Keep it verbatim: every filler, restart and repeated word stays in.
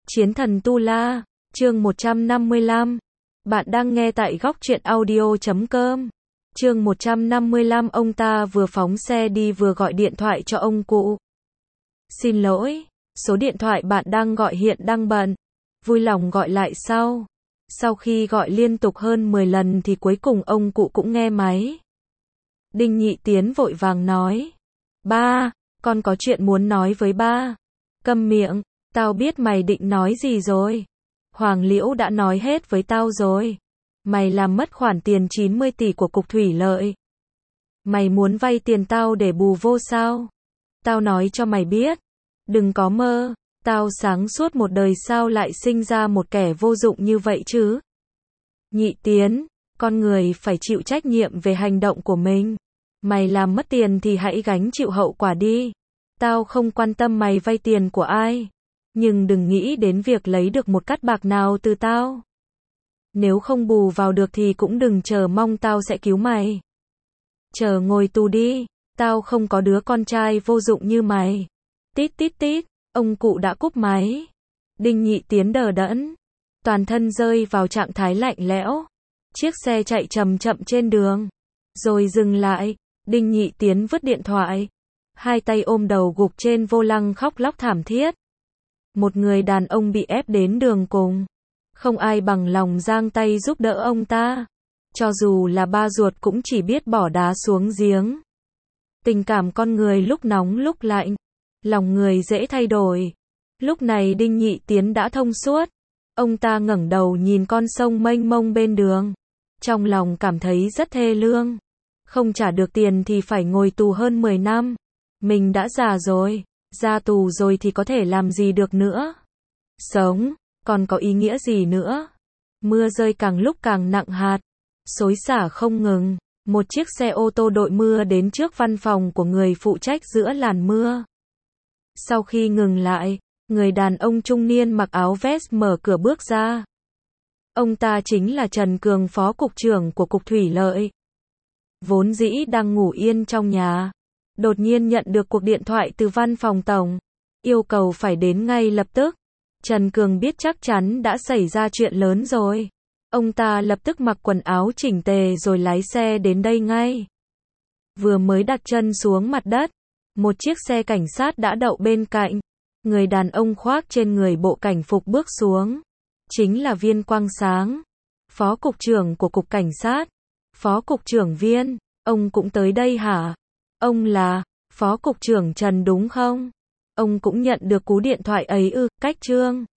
Chiến thần Tu La, chương một trăm năm mươi lăm. Bạn đang nghe tại góc truyện audio chấm com. Chương một trăm năm mươi lăm. Ông ta vừa phóng xe đi vừa gọi điện thoại cho ông cụ. Xin lỗi, số điện thoại bạn đang gọi hiện đang bận. Vui lòng gọi lại sau. Sau khi gọi liên tục hơn mười lần thì cuối cùng ông cụ cũng nghe máy. Đinh Nhị Tiến vội vàng nói. Ba, con có chuyện muốn nói với ba. Câm miệng, tao biết mày định nói gì rồi. Hoàng Liễu đã nói hết với tao rồi. Mày làm mất khoản tiền chín mươi tỷ của Cục Thủy Lợi. Mày muốn vay tiền tao để bù vô sao? Tao nói cho mày biết. Đừng có mơ, tao sáng suốt một đời sao lại sinh ra một kẻ vô dụng như vậy chứ? Nhị Tiến, con người phải chịu trách nhiệm về hành động của mình. Mày làm mất tiền thì hãy gánh chịu hậu quả đi. Tao không quan tâm mày vay tiền của ai. Nhưng đừng nghĩ đến việc lấy được một cắt bạc nào từ tao. Nếu không bù vào được thì cũng đừng chờ mong tao sẽ cứu mày. Chờ ngồi tù đi, tao không có đứa con trai vô dụng như mày. Tít tít tít, ông cụ đã cúp máy. Đinh Nhị Tiến đờ đẫn, toàn thân rơi vào trạng thái lạnh lẽo. Chiếc xe chạy chậm chậm trên đường, rồi dừng lại. Đinh Nhị Tiến vứt điện thoại, hai tay ôm đầu gục trên vô lăng khóc lóc thảm thiết. Một người đàn ông bị ép đến đường cùng, không ai bằng lòng giang tay giúp đỡ ông ta. Cho dù là ba ruột cũng chỉ biết bỏ đá xuống giếng. Tình cảm con người lúc nóng lúc lạnh, lòng người dễ thay đổi. Lúc này Đinh Nhị Tiến đã thông suốt. Ông ta ngẩng đầu nhìn con sông mênh mông bên đường, trong lòng cảm thấy rất thê lương. Không trả được tiền thì phải ngồi tù hơn mười năm. Mình đã già rồi, ra tù rồi thì có thể làm gì được nữa. Sống, còn có ý nghĩa gì nữa. Mưa rơi càng lúc càng nặng hạt, xối xả không ngừng. Một chiếc xe ô tô đội mưa đến trước văn phòng của người phụ trách giữa làn mưa. Sau khi ngừng lại, người đàn ông trung niên mặc áo vest mở cửa bước ra. Ông ta chính là Trần Cường, phó cục trưởng của Cục Thủy Lợi. Vốn dĩ đang ngủ yên trong nhà, đột nhiên nhận được cuộc điện thoại từ văn phòng tổng, yêu cầu phải đến ngay lập tức. Trần Cường biết chắc chắn đã xảy ra chuyện lớn rồi. Ông ta lập tức mặc quần áo chỉnh tề rồi lái xe đến đây ngay. Vừa mới đặt chân xuống mặt đất, một chiếc xe cảnh sát đã đậu bên cạnh. Người đàn ông khoác trên người bộ cảnh phục bước xuống. Chính là Viên Quang Sáng, phó cục trưởng của Cục Cảnh sát. Phó cục trưởng Viên, ông cũng tới đây hả? Ông là phó cục trưởng Trần đúng không? Ông cũng nhận được cú điện thoại ấy ư? Cách Trương